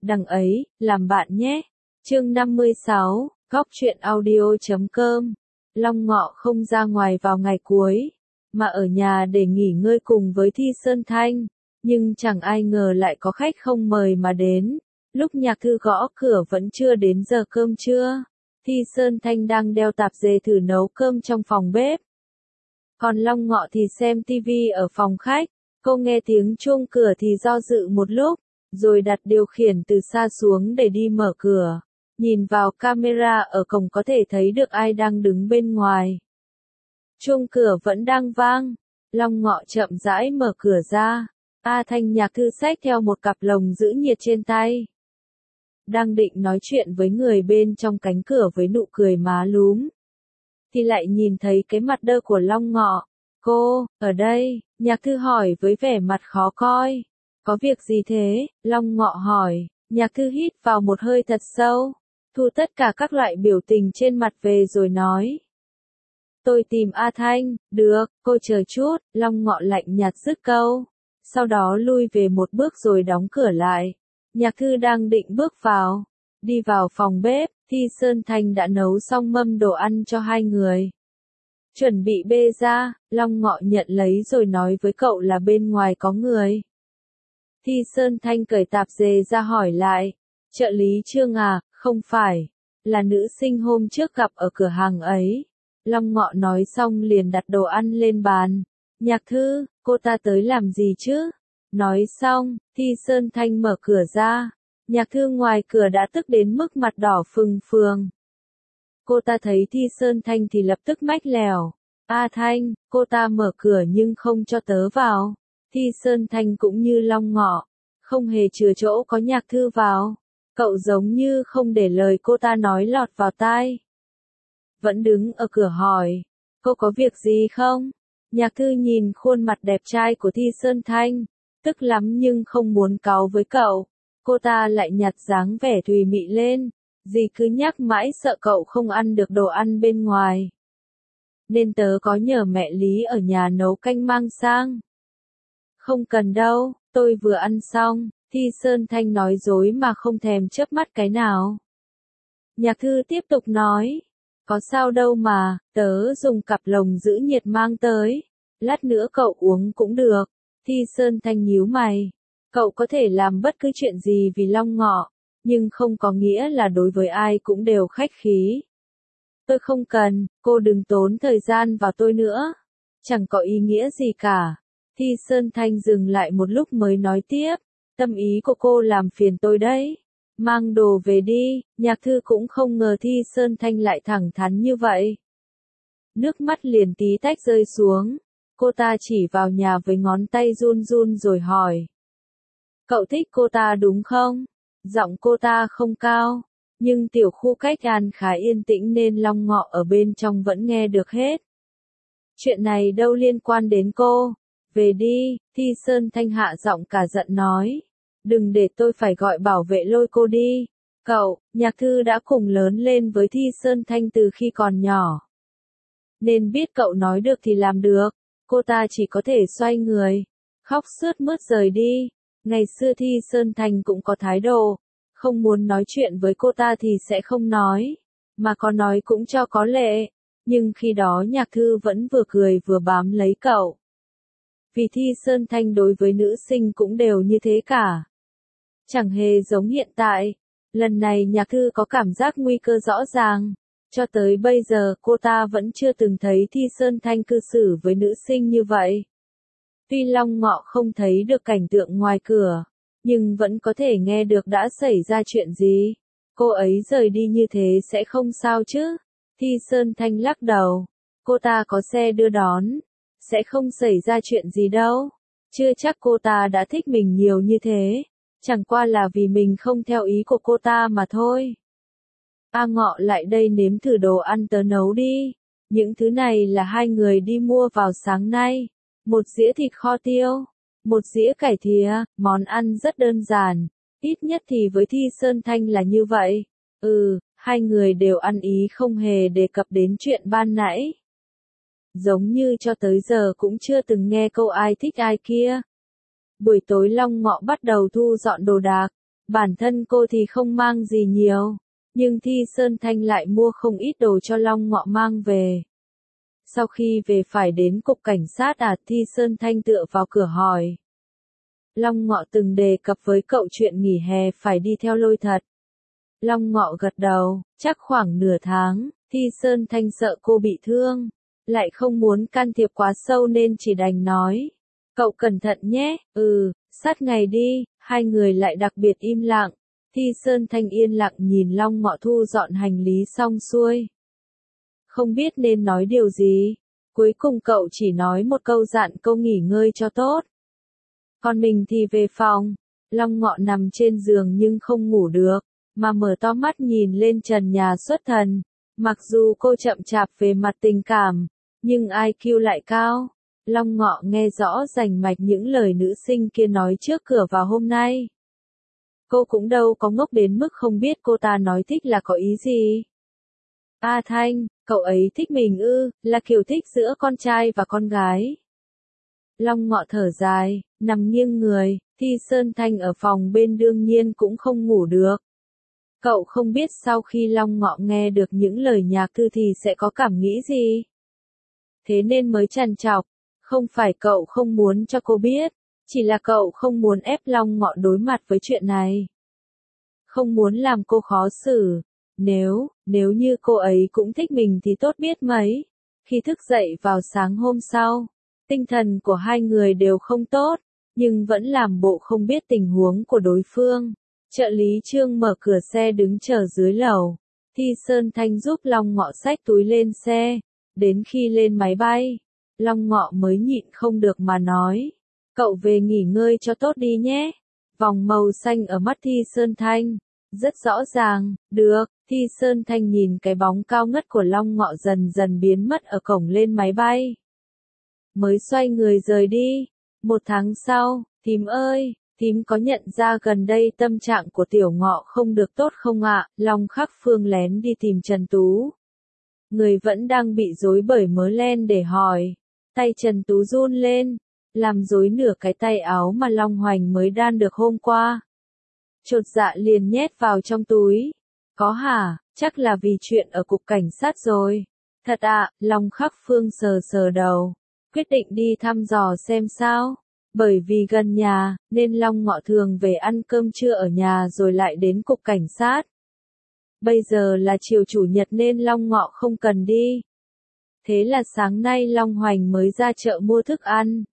đằng ấy, làm bạn nhé. Chương 56, Góc truyện audio.com. Long Ngọ không ra ngoài vào ngày cuối, mà ở nhà để nghỉ ngơi cùng với Thi Sơn Thanh, nhưng chẳng ai ngờ lại có khách không mời mà đến. Lúc Nhạc Thư gõ cửa vẫn chưa đến giờ cơm trưa, Thi Sơn Thanh đang đeo tạp dề thử nấu cơm trong phòng bếp. Còn Long Ngọ thì xem tivi ở phòng khách. Cô nghe tiếng chuông cửa thì do dự một lúc, rồi đặt điều khiển từ xa xuống để đi mở cửa. Nhìn vào camera ở cổng có thể thấy được ai đang đứng bên ngoài. Chuông cửa vẫn đang vang. Long Ngọ chậm rãi mở cửa ra. A Thanh Nhạc Thư xách theo một cặp lồng giữ nhiệt trên tay. Đang định nói chuyện với người bên trong cánh cửa với nụ cười má lúm, thì lại nhìn thấy cái mặt đơ của Long Ngọ. Cô, ở đây, Nhạc Thư hỏi với vẻ mặt khó coi. Có việc gì thế? Long Ngọ hỏi. Nhạc Thư hít vào một hơi thật sâu, thu tất cả các loại biểu tình trên mặt về rồi nói. Tôi tìm A Thanh. Được, cô chờ chút. Long Ngọ lạnh nhạt dứt câu, sau đó lui về một bước rồi đóng cửa lại. Nhạc Thư đang định bước vào, đi vào phòng bếp, Thi Sơn Thanh đã nấu xong mâm đồ ăn cho hai người. Chuẩn bị bê ra, Long Ngọ nhận lấy rồi nói với cậu là bên ngoài có người. Thi Sơn Thanh cởi tạp dề ra hỏi lại. Trợ lý Trương à? Không phải, là nữ sinh hôm trước gặp ở cửa hàng ấy. Long Ngọ nói xong liền đặt đồ ăn lên bàn. Nhạc Thư, cô ta tới làm gì chứ? Nói xong, Thi Sơn Thanh mở cửa ra. Nhạc Thư ngoài cửa đã tức đến mức mặt đỏ phừng phừng. Cô ta thấy Thi Sơn Thanh thì lập tức mách lèo. A Thanh, cô ta mở cửa nhưng không cho tớ vào. Thi Sơn Thanh cũng như Long Ngọ, không hề chừa chỗ có Nhạc Thư vào. Cậu giống như không để lời cô ta nói lọt vào tai. Vẫn đứng ở cửa hỏi. Cô có việc gì không? Nhạc Thư nhìn khuôn mặt đẹp trai của Thi Sơn Thanh, tức lắm nhưng không muốn cáu với cậu. Cô ta lại nhặt dáng vẻ thùy mị lên. Dì cứ nhắc mãi sợ cậu không ăn được đồ ăn bên ngoài, nên tớ có nhờ mẹ Lý ở nhà nấu canh mang sang. Không cần đâu, tôi vừa ăn xong. Thi Sơn Thanh nói dối mà không thèm chớp mắt cái nào. Nhạc Thư tiếp tục nói. Có sao đâu mà, tớ dùng cặp lồng giữ nhiệt mang tới. Lát nữa cậu uống cũng được. Thi Sơn Thanh nhíu mày. Cậu có thể làm bất cứ chuyện gì vì Long Ngọ, nhưng không có nghĩa là đối với ai cũng đều khách khí. Tôi không cần, cô đừng tốn thời gian vào tôi nữa. Chẳng có ý nghĩa gì cả. Thi Sơn Thanh dừng lại một lúc mới nói tiếp. Tâm ý của cô làm phiền tôi đấy. Mang đồ về đi. Nhạc Thư cũng không ngờ Thi Sơn Thanh lại thẳng thắn như vậy. Nước mắt liền tí tách rơi xuống. Cô ta chỉ vào nhà với ngón tay run run rồi hỏi. Cậu thích cô ta đúng không? Giọng cô ta không cao, nhưng tiểu khu cách ăn khá yên tĩnh nên Long Ngọ ở bên trong vẫn nghe được hết. Chuyện này đâu liên quan đến cô. Về đi, Thi Sơn Thanh hạ giọng cả giận nói. Đừng để tôi phải gọi bảo vệ lôi cô đi. Cậu, Nhạc Thư đã cùng lớn lên với Thi Sơn Thanh từ khi còn nhỏ, nên biết cậu nói được thì làm được. Cô ta chỉ có thể xoay người, khóc sướt mướt rời đi. Ngày xưa Thi Sơn Thanh cũng có thái độ, không muốn nói chuyện với cô ta thì sẽ không nói, mà có nói cũng cho có lệ. Nhưng khi đó Nhạc Thư vẫn vừa cười vừa bám lấy cậu. Vì Thi Sơn Thanh đối với nữ sinh cũng đều như thế cả. Chẳng hề giống hiện tại. Lần này Nhạc Thư có cảm giác nguy cơ rõ ràng. Cho tới bây giờ cô ta vẫn chưa từng thấy Thi Sơn Thanh cư xử với nữ sinh như vậy. Tuy Long Ngọ không thấy được cảnh tượng ngoài cửa, nhưng vẫn có thể nghe được đã xảy ra chuyện gì. Cô ấy rời đi như thế sẽ không sao chứ? Thi Sơn Thanh lắc đầu. Cô ta có xe đưa đón, sẽ không xảy ra chuyện gì đâu. Chưa chắc cô ta đã thích mình nhiều như thế. Chẳng qua là vì mình không theo ý của cô ta mà thôi. A Ngọ lại đây nếm thử đồ ăn tớ nấu đi. Những thứ này là hai người đi mua vào sáng nay. Một dĩa thịt kho tiêu, một dĩa cải thìa, món ăn rất đơn giản. Ít nhất thì với Thi Sơn Thanh là như vậy. Hai người đều ăn ý không hề đề cập đến chuyện ban nãy. Giống như cho tới giờ cũng chưa từng nghe câu ai thích ai kia. Buổi tối Long Ngọ bắt đầu thu dọn đồ đạc. Bản thân cô thì không mang gì nhiều, nhưng Thi Sơn Thanh lại mua không ít đồ cho Long Ngọ mang về. Sau khi về phải đến cục cảnh sát à? Thi Sơn Thanh tựa vào cửa hỏi. Long Ngọ từng đề cập với cậu chuyện nghỉ hè phải đi theo Lôi thật. Long Ngọ gật đầu, chắc khoảng nửa tháng. Thi Sơn Thanh sợ cô bị thương, lại không muốn can thiệp quá sâu nên chỉ đành nói. Cậu cẩn thận nhé. Sát ngày đi. Hai người lại đặc biệt im lặng. Thi Sơn Thanh yên lặng nhìn Long Ngọ thu dọn hành lý xong xuôi. Không biết nên nói điều gì. Cuối cùng cậu chỉ nói một câu dặn cô nghỉ ngơi cho tốt. Còn mình thì về phòng. Long Ngọ nằm trên giường nhưng không ngủ được, mà mở to mắt nhìn lên trần nhà xuất thần. Mặc dù cô chậm chạp về mặt tình cảm, nhưng IQ lại cao. Long Ngọ nghe rõ rành mạch những lời nữ sinh kia nói trước cửa vào hôm nay. Cô cũng đâu có ngốc đến mức không biết cô ta nói thích là có ý gì. A Thanh, cậu ấy thích mình ư? Là kiểu thích giữa con trai và con gái. Long Ngọ thở dài, nằm nghiêng người. Thi Sơn Thanh ở phòng bên đương nhiên cũng không ngủ được. Cậu không biết sau khi Long Ngọ nghe được những lời nhạc thư thì sẽ có cảm nghĩ gì. Thế nên mới trằn trọc. Không phải cậu không muốn cho cô biết, chỉ là cậu không muốn ép Long Ngọ đối mặt với chuyện này. Không muốn làm cô khó xử. Nếu như cô ấy cũng thích mình thì tốt biết mấy. Khi thức dậy vào sáng hôm sau, tinh thần của hai người đều không tốt, nhưng vẫn làm bộ không biết tình huống của đối phương. Trợ lý Trương mở cửa xe đứng chờ dưới lầu. Thi Sơn Thanh giúp Long Ngọ xách túi lên xe. Đến khi lên máy bay, Long Ngọ mới nhịn không được mà nói. Cậu về nghỉ ngơi cho tốt đi nhé. Vòng màu xanh ở mắt Thi Sơn Thanh. Rất rõ ràng, được. Thi Sơn Thanh nhìn cái bóng cao ngất của Long Ngọ dần dần biến mất ở cổng lên máy bay. Mới xoay người rời đi. 1 tháng sau, thím ơi, thím có nhận ra gần đây tâm trạng của Tiểu Ngọ không được tốt không ạ? Long Khắc Phương lén đi tìm Trần Tú. Người vẫn đang bị rối bởi mớ len để hỏi. Tay Trần Tú run lên, làm rối nửa cái tay áo mà Long Hoành mới đan được hôm qua. Chột dạ liền nhét vào trong túi. Có hả? Chắc là vì chuyện ở cục cảnh sát rồi. Thật ạ, Long Khắc Phương sờ sờ đầu. Quyết định đi thăm dò xem sao. Bởi vì gần nhà, nên Long Ngọ thường về ăn cơm trưa ở nhà rồi lại đến cục cảnh sát. Bây giờ là chiều chủ nhật nên Long Ngọ không cần đi. Thế là sáng nay Long Hoành mới ra chợ mua thức ăn.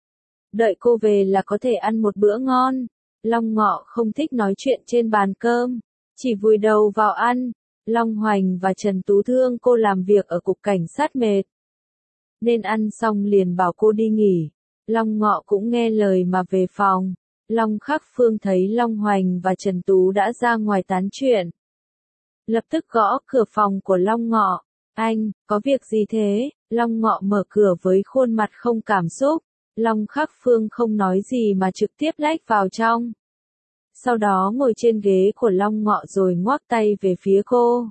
Đợi cô về là có thể ăn một bữa ngon. Long Ngọ không thích nói chuyện trên bàn cơm, chỉ vùi đầu vào ăn. Long Hoành và Trần Tú thương cô làm việc ở cục cảnh sát mệt, nên ăn xong liền bảo cô đi nghỉ. Long Ngọ cũng nghe lời mà về phòng. Long Khắc Phương thấy Long Hoành và Trần Tú đã ra ngoài tán chuyện. Lập tức gõ cửa phòng của Long Ngọ. Anh, có việc gì thế? Long Ngọ mở cửa với khuôn mặt không cảm xúc. Long Khắc Phương không nói gì mà trực tiếp lách vào trong. Sau đó ngồi trên ghế của Long Ngọ rồi ngoắc tay về phía cô.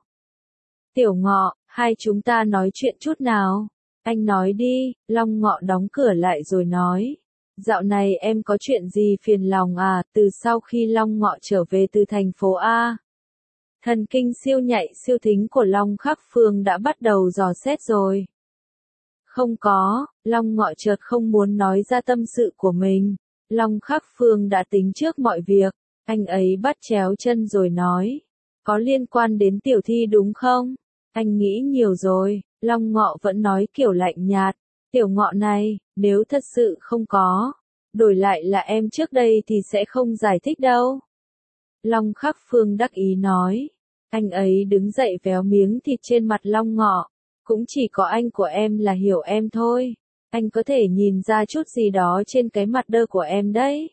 Tiểu Ngọ, hai chúng ta nói chuyện chút nào. Anh nói đi. Long Ngọ đóng cửa lại rồi nói. Dạo này em có chuyện gì phiền lòng à? Từ sau khi Long Ngọ trở về từ thành phố A, thần kinh siêu nhạy siêu thính của Long Khắc Phương đã bắt đầu dò xét rồi. Không có, Long Ngọ chợt không muốn nói ra tâm sự của mình. Long Khắc Phương đã tính trước mọi việc. Anh ấy bắt chéo chân rồi nói. Có liên quan đến Tiểu Thi đúng không? Anh nghĩ nhiều rồi. Long Ngọ vẫn nói kiểu lạnh nhạt. Tiểu Ngọ này, nếu thật sự không có, đổi lại là em trước đây thì sẽ không giải thích đâu. Long Khắc Phương đắc ý nói. Anh ấy đứng dậy véo miếng thịt trên mặt Long Ngọ. Cũng chỉ có anh của em là hiểu em thôi. Anh có thể nhìn ra chút gì đó trên cái mặt đơ của em đấy.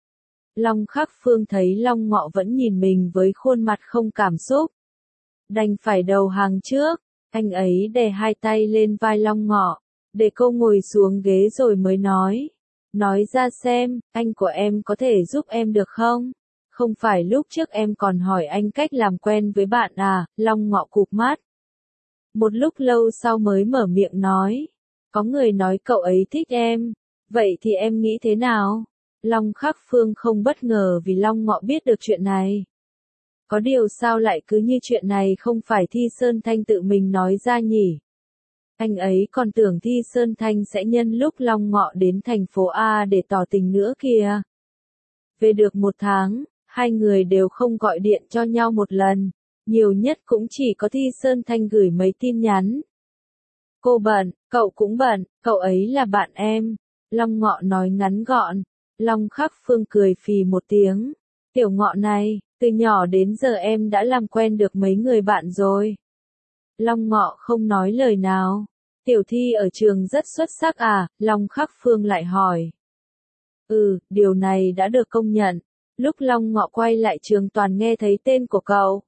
Long Khắc Phương thấy Long Ngọ vẫn nhìn mình với khuôn mặt không cảm xúc, đành phải đầu hàng trước. Anh ấy đè hai tay lên vai Long Ngọ, để cô ngồi xuống ghế rồi mới nói. Nói ra xem, anh của em có thể giúp em được không? Không phải lúc trước em còn hỏi anh cách làm quen với bạn à? Long Ngọ cụp mắt. Một lúc lâu sau mới mở miệng nói. Có người nói cậu ấy thích em. Vậy thì em nghĩ thế nào? Long Khắc Phương không bất ngờ vì Long Ngọ biết được chuyện này. Có điều sao lại cứ như chuyện này không phải Thi Sơn Thanh tự mình nói ra nhỉ? Anh ấy còn tưởng Thi Sơn Thanh sẽ nhân lúc Long Ngọ đến thành phố A để tỏ tình nữa kìa. Về được 1 tháng, hai người đều không gọi điện cho nhau một lần, nhiều nhất cũng chỉ có Thi Sơn Thanh gửi mấy tin nhắn. Cô bận, cậu cũng bận, cậu ấy là bạn em. Long Ngọ nói ngắn gọn. Long Khắc Phương cười phì một tiếng. Tiểu Ngọ này, từ nhỏ đến giờ em đã làm quen được mấy người bạn rồi. Long Ngọ không nói lời nào. Tiểu Thi ở trường rất xuất sắc à? Long Khắc Phương lại hỏi. Điều này đã được công nhận. Lúc Long Ngọ quay lại trường toàn nghe thấy tên của cậu.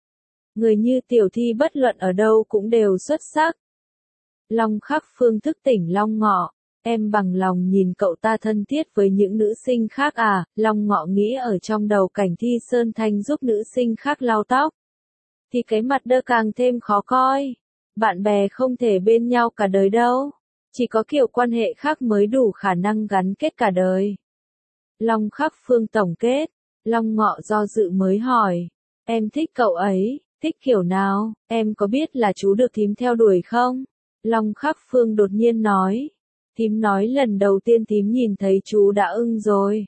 Người như Tiểu Thi bất luận ở đâu cũng đều xuất sắc. Long Khắc Phương thức tỉnh Long Ngọ. Em bằng lòng nhìn cậu ta thân thiết với những nữ sinh khác à? Long Ngọ nghĩ ở trong đầu cảnh Thi Sơn Thanh giúp nữ sinh khác lau tóc. Thì cái mặt đơ càng thêm khó coi. Bạn bè không thể bên nhau cả đời đâu. Chỉ có kiểu quan hệ khác mới đủ khả năng gắn kết cả đời. Long Khắc Phương tổng kết. Long Ngọ do dự mới hỏi. Em thích cậu ấy, thích kiểu nào? Em có biết là chú được thím theo đuổi không? Long Khắc Phương đột nhiên nói. Thím nói lần đầu tiên thím nhìn thấy chú đã ưng rồi.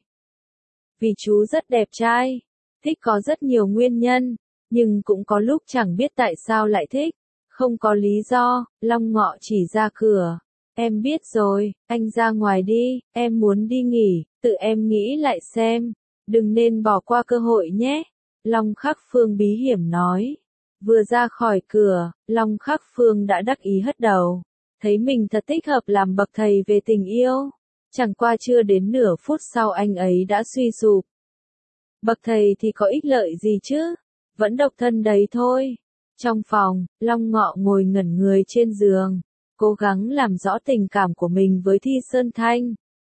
Vì chú rất đẹp trai. Thích có rất nhiều nguyên nhân. Nhưng cũng có lúc chẳng biết tại sao lại thích. Không có lý do. Long Ngọ chỉ ra cửa. Em biết rồi, anh ra ngoài đi, em muốn đi nghỉ, tự em nghĩ lại xem. Đừng nên bỏ qua cơ hội nhé. Long Khắc Phương bí hiểm nói. Vừa ra khỏi cửa, Long Khắc Phương đã đắc ý hất đầu. Thấy mình thật thích hợp làm bậc thầy về tình yêu. Chẳng qua chưa đến nửa phút sau anh ấy đã suy sụp. Bậc thầy thì có ích lợi gì chứ? Vẫn độc thân đấy thôi. Trong phòng, Long Ngọ ngồi ngẩn người trên giường. Cố gắng làm rõ tình cảm của mình với Thi Sơn Thanh.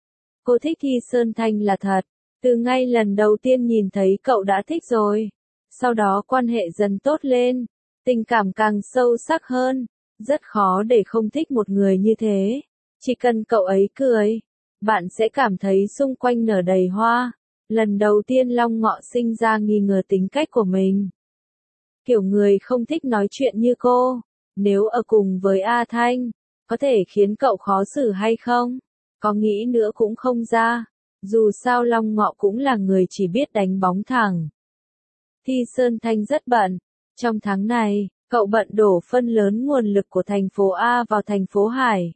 Cô thích Thi Sơn Thanh là thật. Từ ngay lần đầu tiên nhìn thấy cậu đã thích rồi. Sau đó quan hệ dần tốt lên. Tình cảm càng sâu sắc hơn. Rất khó để không thích một người như thế. Chỉ cần cậu ấy cười, bạn sẽ cảm thấy xung quanh nở đầy hoa. Lần đầu tiên Long Ngọ sinh ra nghi ngờ tính cách của mình. Kiểu người không thích nói chuyện như cô. Nếu ở cùng với A Thanh, có thể khiến cậu khó xử hay không? Có nghĩ nữa cũng không ra. Dù sao Long Ngọ cũng là người chỉ biết đánh bóng thẳng. Thi Sơn Thanh rất bận. Trong tháng này, cậu bận đổ phân lớn nguồn lực của thành phố A vào thành phố Hải.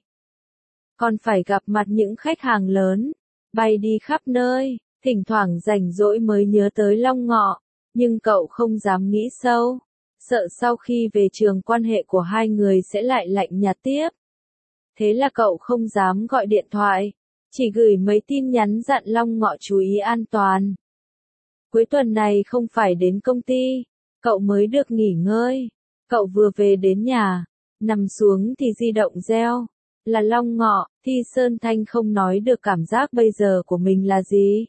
Còn phải gặp mặt những khách hàng lớn, bay đi khắp nơi, thỉnh thoảng rảnh rỗi mới nhớ tới Long Ngọ. Nhưng cậu không dám nghĩ sâu. Sợ sau khi về trường quan hệ của hai người sẽ lại lạnh nhạt tiếp. Thế là cậu không dám gọi điện thoại. Chỉ gửi mấy tin nhắn dặn Long Ngọ chú ý an toàn. Cuối tuần này không phải đến công ty. Cậu mới được nghỉ ngơi. Cậu vừa về đến nhà. Nằm xuống thì di động reo. Là Long Ngọ. Thi Sơn Thanh không nói được cảm giác bây giờ của mình là gì.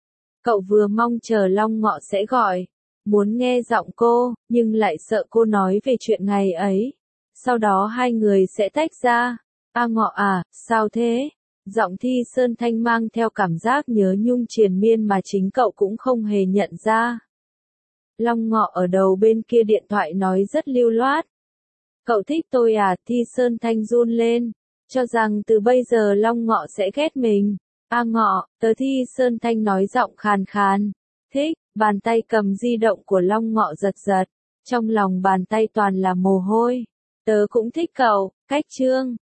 Cậu vừa mong chờ Long Ngọ sẽ gọi. Muốn nghe giọng cô, nhưng lại sợ cô nói về chuyện ngày ấy. Sau đó hai người sẽ tách ra. A Ngọ à, sao thế? Giọng Thi Sơn Thanh mang theo cảm giác nhớ nhung triền miên mà chính cậu cũng không hề nhận ra. Long Ngọ ở đầu bên kia điện thoại nói rất lưu loát. Cậu thích tôi à? Thi Sơn Thanh run lên. Cho rằng từ bây giờ Long Ngọ sẽ ghét mình. A Ngọ, tớ Thi Sơn Thanh nói giọng khàn khàn. Thích, bàn tay cầm di động của Long Ngọ giật giật. Trong lòng bàn tay toàn là mồ hôi. Tớ cũng thích cậu, cách chương.